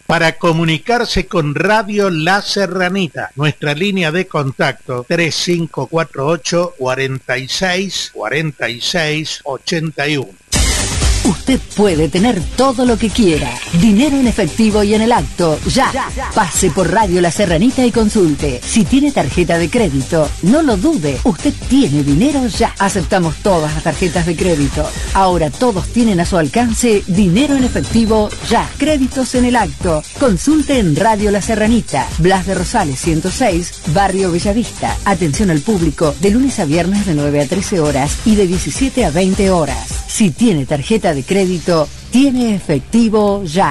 para comunicarse con Radio La Serranita. Nuestra línea de contacto 3548 46 46 81. Usted puede tener todo lo que quiera. Dinero en efectivo y en el acto. Ya. Pase por Radio La Serranita y consulte. Si tiene tarjeta de crédito, no lo dude. Usted tiene dinero ya. Aceptamos todas las tarjetas de crédito. Ahora todos tienen a su alcance dinero en efectivo ya. Créditos en el acto. Consulte en Radio La Serranita. Blas de Rosales 106, Barrio Bellavista. Atención al público de lunes a viernes de 9 a 13 horas y de 17 a 20 horas. Si tiene tarjeta de crédito, tiene efectivo ya.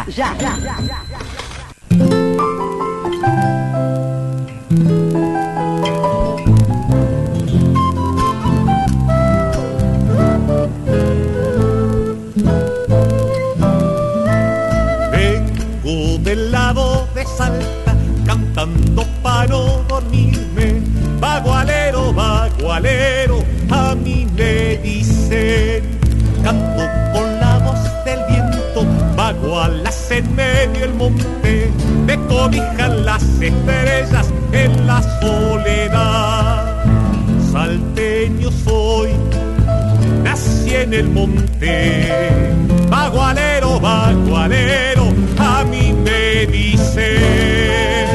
Vengo del lado de Salta, cantando para no dormirme. Bagualero, bagualero, a mí me dicen. Canto con la voz del viento, bagualas en medio del monte, me cobijan las estrellas en la soledad. Salteño soy, nací en el monte, bagualero, bagualero, a mí me dicen.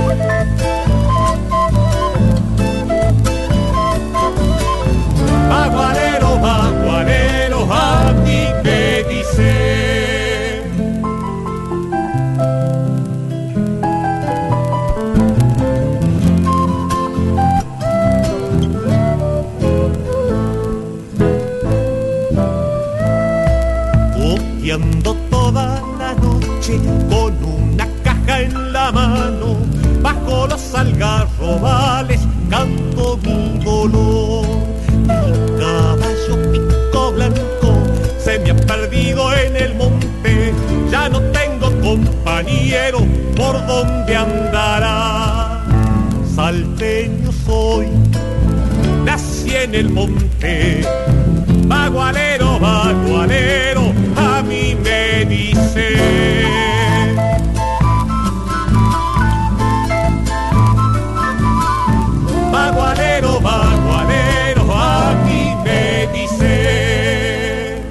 Bagualero, bagualero, a mí me dicen. Copiando toda la noche con una caja en la mano, bajo los algarrobales canto mi dolor. Mi caballo pico blanco se me ha perdido en el monte, ya no tengo compañero, ¿por dónde andará? Salteño soy, nací en el monte, bagualero, bagualero, a mí me dice. Bagualero, bagualero, a mí me dice.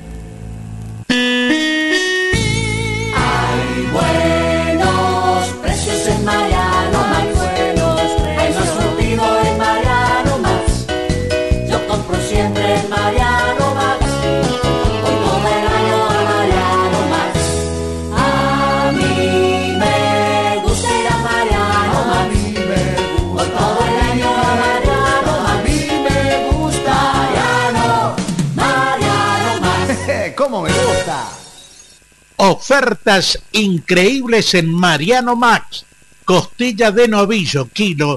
Hay buenos precios en Mariano Max. Hay más surtido en Mariano Max. Yo compro siempre en Mariano Max. Voy todo el año a Mariano Max. A mí me gusta ir a Mariano Max. Voy todo el año a Mariano Max. A mí me gusta Mariano Max. ¿Cómo me gusta? Ofertas increíbles en Mariano Max. Costilla de novillo, kilo,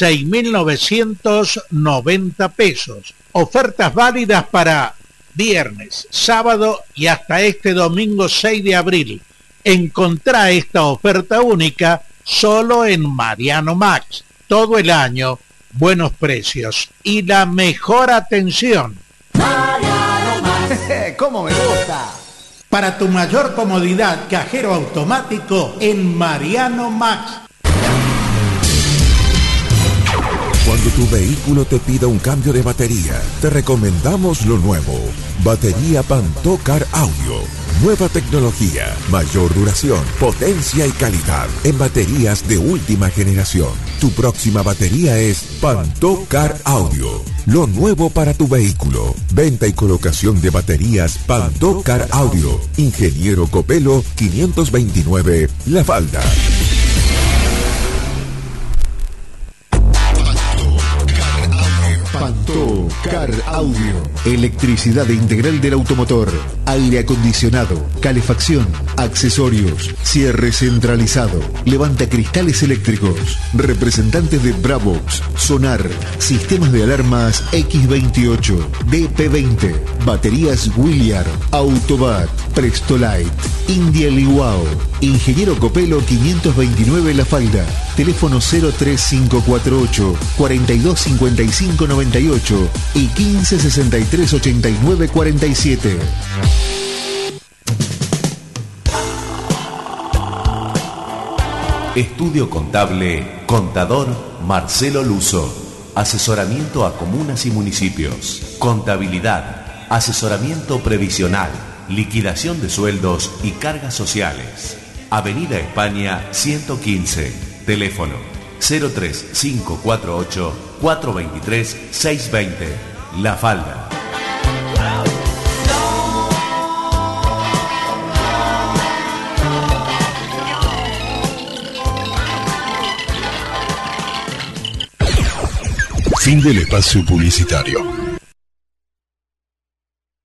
6.990 pesos. Ofertas válidas para viernes, sábado y hasta este domingo 6 de abril. Encontrá esta oferta única solo en Mariano Max. Todo el año, buenos precios y la mejor atención. Mariano Max. ¿Cómo me gusta? Para tu mayor comodidad, cajero automático en Mariano Max. Cuando tu vehículo te pida un cambio de batería, te recomendamos lo nuevo. Batería Pantocar Audio. Nueva tecnología, mayor duración, potencia y calidad en baterías de última generación. Tu próxima batería es Pantocar Audio. Lo nuevo para tu vehículo. Venta y colocación de baterías Pantocar Audio. Ingeniero Copelo 529 La Falda. Pantocar Audio. Electricidad integral del automotor, aire acondicionado, calefacción, accesorios, cierre centralizado, levanta cristales eléctricos, representantes de Bravox, Sonar, sistemas de alarmas X28, DP20, baterías Williard, Autobat, Prestolite, India Liwao. Ingeniero Copelo 529 La Falda. Teléfono 03548 425598 y 15638947. Estudio Contable Contador Marcelo Luso. Asesoramiento a comunas y municipios. Contabilidad. Asesoramiento previsional. Liquidación de sueldos y cargas sociales. Avenida España 115. Teléfono 03548 423 620. La Falda. Fin del espacio publicitario.